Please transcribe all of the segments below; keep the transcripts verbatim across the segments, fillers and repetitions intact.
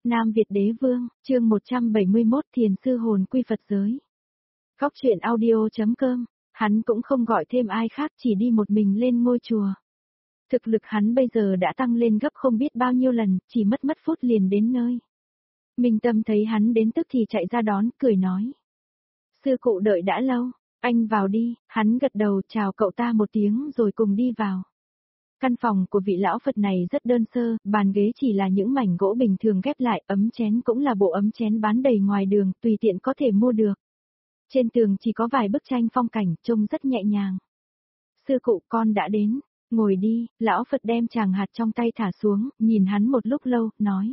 Nam Việt Đế Vương, chương một trăm bảy mươi mốt Thiền sư hồn quy Phật giới. Góc truyện audio.com, hắn cũng không gọi thêm ai khác, chỉ đi một mình lên ngôi chùa. Thực lực hắn bây giờ đã tăng lên gấp không biết bao nhiêu lần, chỉ mất mất phút liền đến nơi. Minh Tâm thấy hắn đến tức thì chạy ra đón, cười nói. Sư cụ đợi đã lâu, anh vào đi, hắn gật đầu chào cậu ta một tiếng rồi cùng đi vào. Căn phòng của vị lão Phật này rất đơn sơ, bàn ghế chỉ là những mảnh gỗ bình thường ghép lại, ấm chén cũng là bộ ấm chén bán đầy ngoài đường, tùy tiện có thể mua được. Trên tường chỉ có vài bức tranh phong cảnh, trông rất nhẹ nhàng. Sư cụ con đã đến, ngồi đi, lão Phật đem tràng hạt trong tay thả xuống, nhìn hắn một lúc lâu, nói.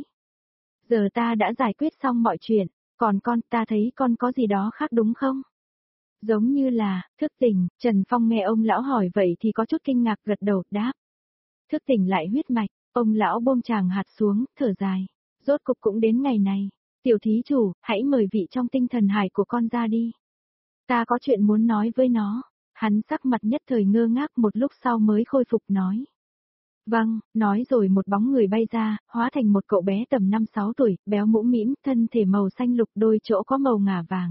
Giờ ta đã giải quyết xong mọi chuyện, còn con ta thấy con có gì đó khác đúng không? Giống như là, thức tỉnh, Trần Phong nghe ông lão hỏi vậy thì có chút kinh ngạc gật đầu, đáp. Thức tỉnh lại huyết mạch, ông lão buông tràng hạt xuống, thở dài. Rốt cục cũng đến ngày này. Tiểu thí chủ, hãy mời vị trong tinh thần hải của con ra đi. Ta có chuyện muốn nói với nó. Hắn sắc mặt nhất thời ngơ ngác một lúc sau mới khôi phục nói. Vâng, nói rồi một bóng người bay ra, hóa thành một cậu bé tầm năm sáu tuổi, béo mũm mĩm, thân thể màu xanh lục đôi chỗ có màu ngả vàng.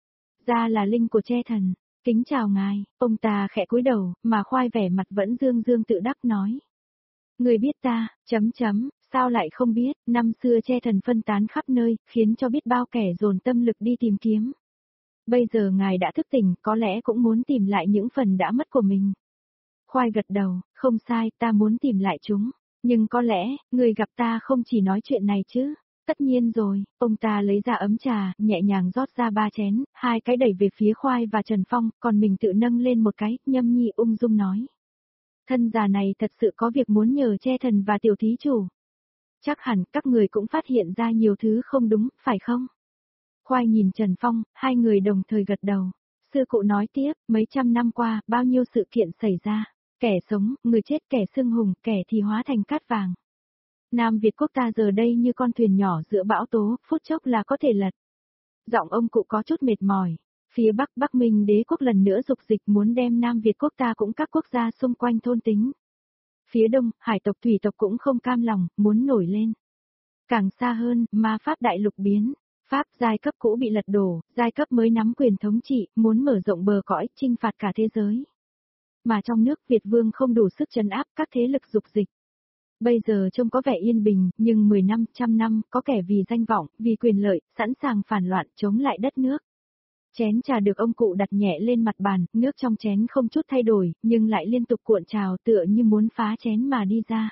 Ra là linh của che thần, kính chào ngài, ông ta khẽ cúi đầu, mà khoai vẻ mặt vẫn dương dương tự đắc nói. Người biết ta, chấm chấm, sao lại không biết, năm xưa che thần phân tán khắp nơi, khiến cho biết bao kẻ dồn tâm lực đi tìm kiếm. Bây giờ ngài đã thức tỉnh, có lẽ cũng muốn tìm lại những phần đã mất của mình. Khoai gật đầu, không sai, ta muốn tìm lại chúng. Nhưng có lẽ, người gặp ta không chỉ nói chuyện này chứ. Tất nhiên rồi, ông ta lấy ra ấm trà, nhẹ nhàng rót ra ba chén, hai cái đẩy về phía Khoai và Trần Phong, còn mình tự nâng lên một cái, nhâm nhi ung dung nói. Thân già này thật sự có việc muốn nhờ che thần và tiểu thí chủ. Chắc hẳn các người cũng phát hiện ra nhiều thứ không đúng, phải không? Khoai nhìn Trần Phong, hai người đồng thời gật đầu. Sư cụ nói tiếp, mấy trăm năm qua, bao nhiêu sự kiện xảy ra. Kẻ sống, người chết, kẻ xưng hùng, kẻ thì hóa thành cát vàng. Nam Việt quốc ta giờ đây như con thuyền nhỏ giữa bão tố, phút chốc là có thể lật. Giọng ông cụ có chút mệt mỏi. Phía Bắc Bắc Minh đế quốc lần nữa dục dịch muốn đem Nam Việt quốc ta cũng các quốc gia xung quanh thôn tính. Phía Đông, hải tộc thủy tộc cũng không cam lòng, muốn nổi lên. Càng xa hơn, ma Pháp đại lục biến. Pháp giai cấp cũ bị lật đổ, giai cấp mới nắm quyền thống trị, muốn mở rộng bờ cõi, chinh phạt cả thế giới. Mà trong nước Việt Vương không đủ sức trấn áp các thế lực dục dịch. Bây giờ trông có vẻ yên bình, nhưng mười năm, trăm năm, có kẻ vì danh vọng, vì quyền lợi, sẵn sàng phản loạn chống lại đất nước. Chén trà được ông cụ đặt nhẹ lên mặt bàn, nước trong chén không chút thay đổi, nhưng lại liên tục cuộn trào tựa như muốn phá chén mà đi ra.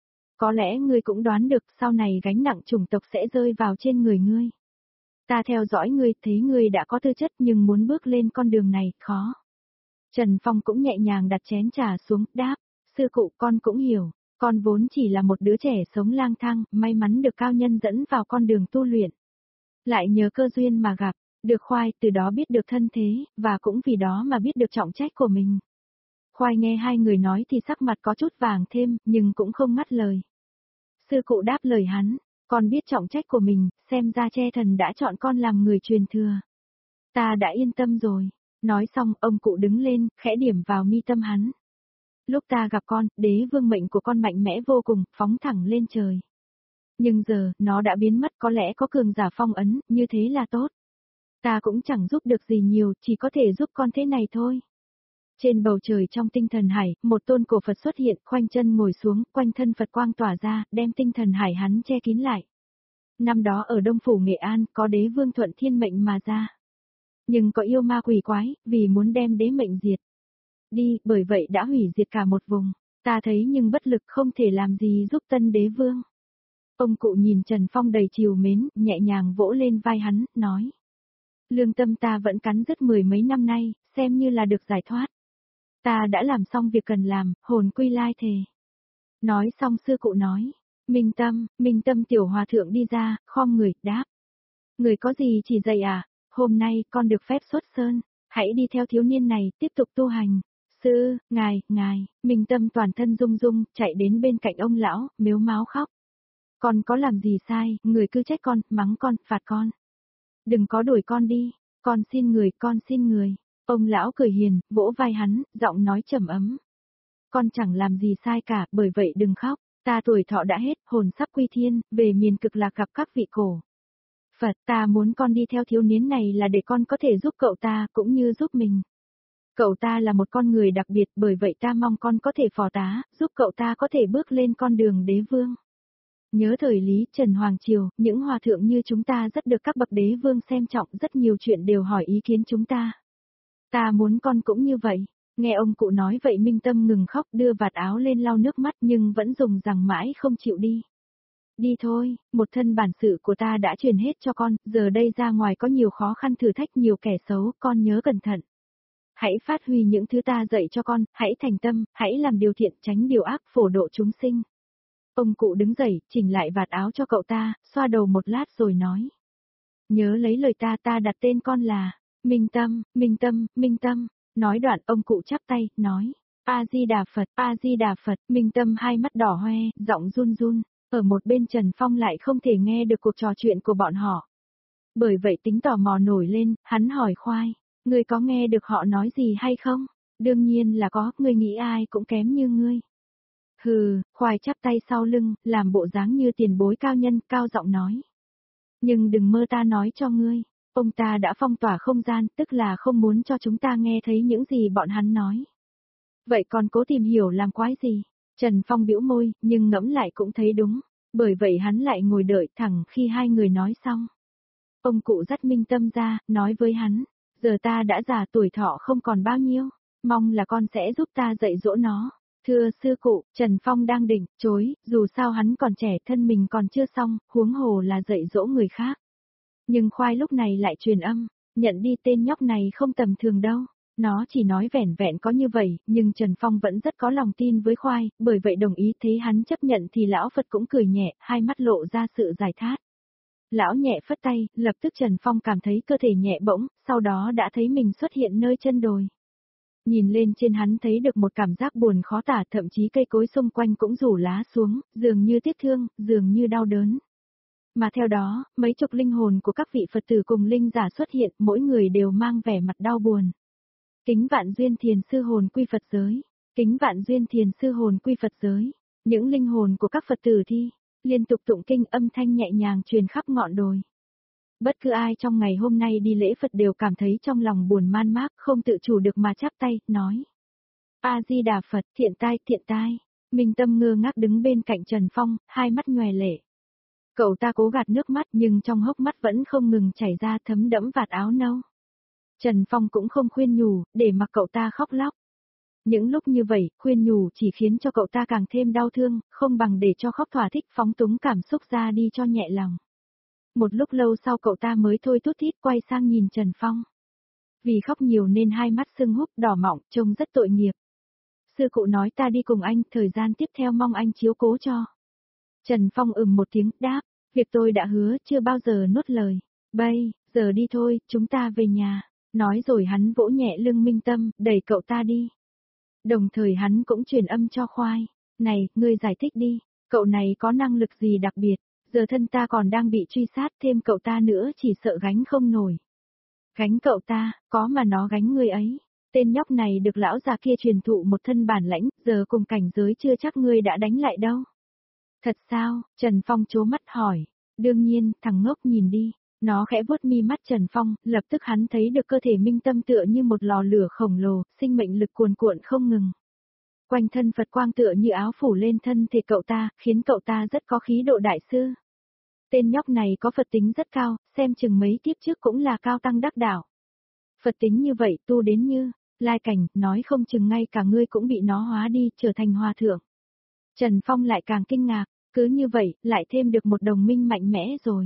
Có lẽ ngươi cũng đoán được sau này gánh nặng chủng tộc sẽ rơi vào trên người ngươi. Ta theo dõi ngươi, thấy ngươi đã có tư chất nhưng muốn bước lên con đường này, khó. Trần Phong cũng nhẹ nhàng đặt chén trà xuống, đáp, sư cụ con cũng hiểu, con vốn chỉ là một đứa trẻ sống lang thang, may mắn được cao nhân dẫn vào con đường tu luyện. Lại nhờ cơ duyên mà gặp. Được Khoai từ đó biết được thân thế, và cũng vì đó mà biết được trọng trách của mình. Khoai nghe hai người nói thì sắc mặt có chút vàng thêm, nhưng cũng không ngắt lời. Sư cụ đáp lời hắn, con biết trọng trách của mình, xem ra che thần đã chọn con làm người truyền thừa. Ta đã yên tâm rồi. Nói xong, ông cụ đứng lên, khẽ điểm vào mi tâm hắn. Lúc ta gặp con, đế vương mệnh của con mạnh mẽ vô cùng, phóng thẳng lên trời. Nhưng giờ, nó đã biến mất, có lẽ có cường giả phong ấn, như thế là tốt. Ta cũng chẳng giúp được gì nhiều, chỉ có thể giúp con thế này thôi. Trên bầu trời trong tinh thần hải, một tôn cổ Phật xuất hiện, khoanh chân ngồi xuống, quanh thân Phật quang tỏa ra, đem tinh thần hải hắn che kín lại. Năm đó ở Đông Phủ Nghệ An, có đế vương thuận thiên mệnh mà ra. Nhưng có yêu ma quỷ quái, vì muốn đem đế mệnh diệt. Đi, bởi vậy đã hủy diệt cả một vùng. Ta thấy nhưng bất lực không thể làm gì giúp tân đế vương. Ông cụ nhìn Trần Phong đầy trìu mến, nhẹ nhàng vỗ lên vai hắn, nói. Lương tâm ta vẫn cắn rứt mười mấy năm nay, xem như là được giải thoát. Ta đã làm xong việc cần làm, hồn quy lai thề. Nói xong sư cụ nói, Minh Tâm, Minh Tâm tiểu hòa thượng đi ra, khom người, đáp. Người có gì chỉ dạy à, hôm nay con được phép xuất sơn, hãy đi theo thiếu niên này, tiếp tục tu hành. Sư, ngài, ngài, Minh Tâm toàn thân rung rung, chạy đến bên cạnh ông lão, mếu máo khóc. Con có làm gì sai, người cứ trách con, mắng con, phạt con. Đừng có đuổi con đi, con xin người, con xin người. Ông lão cười hiền, vỗ vai hắn, giọng nói trầm ấm. Con chẳng làm gì sai cả, bởi vậy đừng khóc, Ta tuổi thọ đã hết, hồn sắp quy thiên, về miền cực lạc gặp các vị cổ Phật, ta muốn con đi theo thiếu niên này là để con có thể giúp cậu ta, cũng như giúp mình. Cậu ta là một con người đặc biệt, bởi vậy ta mong con có thể phò tá, giúp cậu ta có thể bước lên con đường đế vương. Nhớ thời Lý Trần Hoàng Triều, những hòa thượng như chúng ta rất được các bậc đế vương xem trọng, rất nhiều chuyện đều hỏi ý kiến chúng ta. Ta muốn con cũng như vậy. Nghe ông cụ nói vậy Minh Tâm ngừng khóc, đưa vạt áo lên lau nước mắt nhưng vẫn dùng rằng mãi không chịu đi. Đi thôi, một thân bản sự của ta đã truyền hết cho con, giờ đây ra ngoài có nhiều khó khăn thử thách, nhiều kẻ xấu, con nhớ cẩn thận. Hãy phát huy những thứ ta dạy cho con, hãy thành tâm, hãy làm điều thiện, tránh điều ác, phổ độ chúng sinh. Ông cụ đứng dậy, chỉnh lại vạt áo cho cậu ta, xoa đầu một lát rồi nói. Nhớ lấy lời ta, ta đặt tên con là Minh Tâm, Minh Tâm, Minh Tâm. Nói đoạn ông cụ chắp tay, nói. A-di-đà Phật, A-di-đà Phật, Minh Tâm hai mắt đỏ hoe, giọng run run. Ở một bên Trần Phong lại không thể nghe được cuộc trò chuyện của bọn họ. Bởi vậy tính tò mò nổi lên, hắn hỏi Khoai. Ngươi có nghe được họ nói gì hay không? Đương nhiên là có, ngươi nghĩ ai cũng kém như ngươi. Hừ, Khoai chắp tay sau lưng, làm bộ dáng như tiền bối cao nhân, cao giọng nói. Nhưng đừng mơ ta nói cho ngươi, ông ta đã phong tỏa không gian, tức là không muốn cho chúng ta nghe thấy những gì bọn hắn nói. Vậy còn cố tìm hiểu làm quái gì? Trần Phong bĩu môi, nhưng ngẫm lại cũng thấy đúng, bởi vậy hắn lại ngồi đợi thẳng khi hai người nói xong. Ông cụ dắt Minh Tâm ra, nói với hắn, giờ ta đã già tuổi thọ không còn bao nhiêu, mong là con sẽ giúp ta dạy dỗ nó. Thưa sư cụ, Trần Phong đang định, chối, dù sao hắn còn trẻ, thân mình còn chưa xong, huống hồ là dạy dỗ người khác. Nhưng Khoai lúc này lại truyền âm, nhận đi tên nhóc này không tầm thường đâu. Nó chỉ nói vẻn vẹn có như vậy, nhưng Trần Phong vẫn rất có lòng tin với Khoai, bởi vậy đồng ý, thấy hắn chấp nhận thì lão Phật cũng cười nhẹ, hai mắt lộ ra sự giải thát. Lão nhẹ phất tay, lập tức Trần Phong cảm thấy cơ thể nhẹ bỗng, sau đó đã thấy mình xuất hiện nơi chân đồi. Nhìn lên trên hắn thấy được một cảm giác buồn khó tả, thậm chí cây cối xung quanh cũng rủ lá xuống, dường như tiếc thương, dường như đau đớn. Mà theo đó, mấy chục linh hồn của các vị Phật tử cùng linh giả xuất hiện, mỗi người đều mang vẻ mặt đau buồn. Kính vạn duyên thiền sư hồn quy Phật giới. Kính vạn duyên thiền sư hồn quy Phật giới. Những linh hồn của các Phật tử thi, liên tục tụng kinh, âm thanh nhẹ nhàng truyền khắp ngọn đồi. Bất cứ ai trong ngày hôm nay đi lễ Phật đều cảm thấy trong lòng buồn man mác, không tự chủ được mà chắp tay, nói. A-di-đà Phật, thiện tai, thiện tai. Minh Tâm ngơ ngác đứng bên cạnh Trần Phong, hai mắt nhòe lệ. Cậu ta cố gạt nước mắt nhưng trong hốc mắt vẫn không ngừng chảy ra, thấm đẫm vạt áo nâu. Trần Phong cũng không khuyên nhủ, để mặc cậu ta khóc lóc. Những lúc như vậy, khuyên nhủ chỉ khiến cho cậu ta càng thêm đau thương, không bằng để cho khóc thỏa thích, phóng túng cảm xúc ra đi cho nhẹ lòng. Một lúc lâu sau cậu ta mới thôi tút thít quay sang nhìn Trần Phong. Vì khóc nhiều nên hai mắt sưng húp đỏ mọng, trông rất tội nghiệp. Sư cụ nói ta đi cùng anh, thời gian tiếp theo mong anh chiếu cố cho. Trần Phong ừm một tiếng, đáp, việc tôi đã hứa, chưa bao giờ nuốt lời. Bây, giờ đi thôi, chúng ta về nhà. Nói rồi hắn vỗ nhẹ lưng Minh Tâm, đẩy cậu ta đi. Đồng thời hắn cũng truyền âm cho Khoai. Này, ngươi giải thích đi, cậu này có năng lực gì đặc biệt, giờ thân ta còn đang bị truy sát, thêm cậu ta nữa chỉ sợ gánh không nổi. Gánh cậu ta, có mà nó gánh ngươi ấy. Tên nhóc này được lão già kia truyền thụ một thân bản lãnh, giờ cùng cảnh giới chưa chắc ngươi đã đánh lại đâu. Thật sao? Trần Phong trố mắt hỏi. Đương nhiên, thằng ngốc nhìn đi. Nó khẽ vuốt mi mắt Trần Phong, lập tức hắn thấy được cơ thể Minh Tâm tựa như một lò lửa khổng lồ, sinh mệnh lực cuồn cuộn không ngừng. Quanh thân Phật quang tựa như áo phủ lên thân thể cậu ta, khiến cậu ta rất có khí độ đại sư. Tên nhóc này có Phật tính rất cao, xem chừng mấy kiếp trước cũng là cao tăng đắc đạo. Phật tính như vậy tu đến như, lai cảnh, nói không chừng ngay cả ngươi cũng bị nó hóa đi, trở thành hòa thượng. Trần Phong lại càng kinh ngạc, cứ như vậy, lại thêm được một đồng minh mạnh mẽ rồi.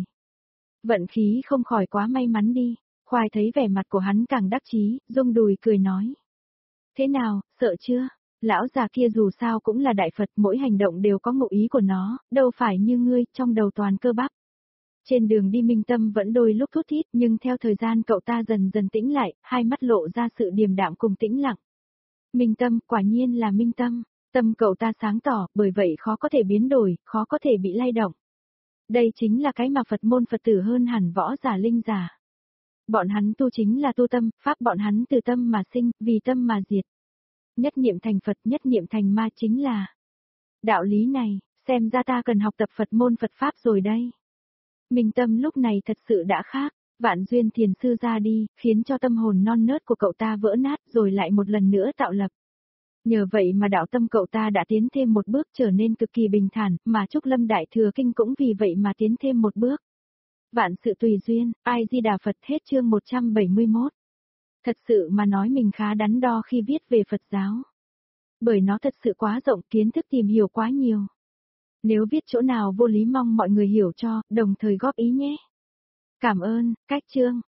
Vận khí không khỏi quá may mắn đi, Khoai thấy vẻ mặt của hắn càng đắc chí, rung đùi cười nói. Thế nào, sợ chưa? Lão già kia dù sao cũng là đại Phật, mỗi hành động đều có ngụ ý của nó, đâu phải như ngươi, trong đầu toàn cơ bắp. Trên đường đi Minh Tâm vẫn đôi lúc thút thít, nhưng theo thời gian cậu ta dần dần tĩnh lại, hai mắt lộ ra sự điềm đạm cùng tĩnh lặng. Minh Tâm, quả nhiên là Minh Tâm, tâm cậu ta sáng tỏ, bởi vậy khó có thể biến đổi, khó có thể bị lay động. Đây chính là cái mà Phật môn Phật tử hơn hẳn võ giả linh giả. Bọn hắn tu chính là tu tâm, pháp bọn hắn từ tâm mà sinh, vì tâm mà diệt. Nhất niệm thành Phật, nhất niệm thành ma chính là đạo lý này, Xem ra ta cần học tập Phật môn Phật Pháp rồi đây. Minh Tâm lúc này thật sự đã khác, Vạn Duyên Thiền Sư ra đi, khiến cho tâm hồn non nớt của cậu ta vỡ nát rồi lại một lần nữa tạo lập. Nhờ vậy mà đạo tâm cậu ta đã tiến thêm một bước trở nên cực kỳ bình thản, mà Trúc Lâm Đại Thừa Kinh cũng vì vậy mà tiến thêm một bước. Vạn sự tùy duyên, Ai Di Đà Phật. Hết chương một trăm bảy mươi mốt. Thật sự mà nói mình khá đắn đo khi viết về Phật giáo. Bởi nó thật sự quá rộng, kiến thức tìm hiểu quá nhiều. Nếu viết chỗ nào vô lý mong mọi người hiểu cho, đồng thời góp ý nhé. Cảm ơn, cách chương.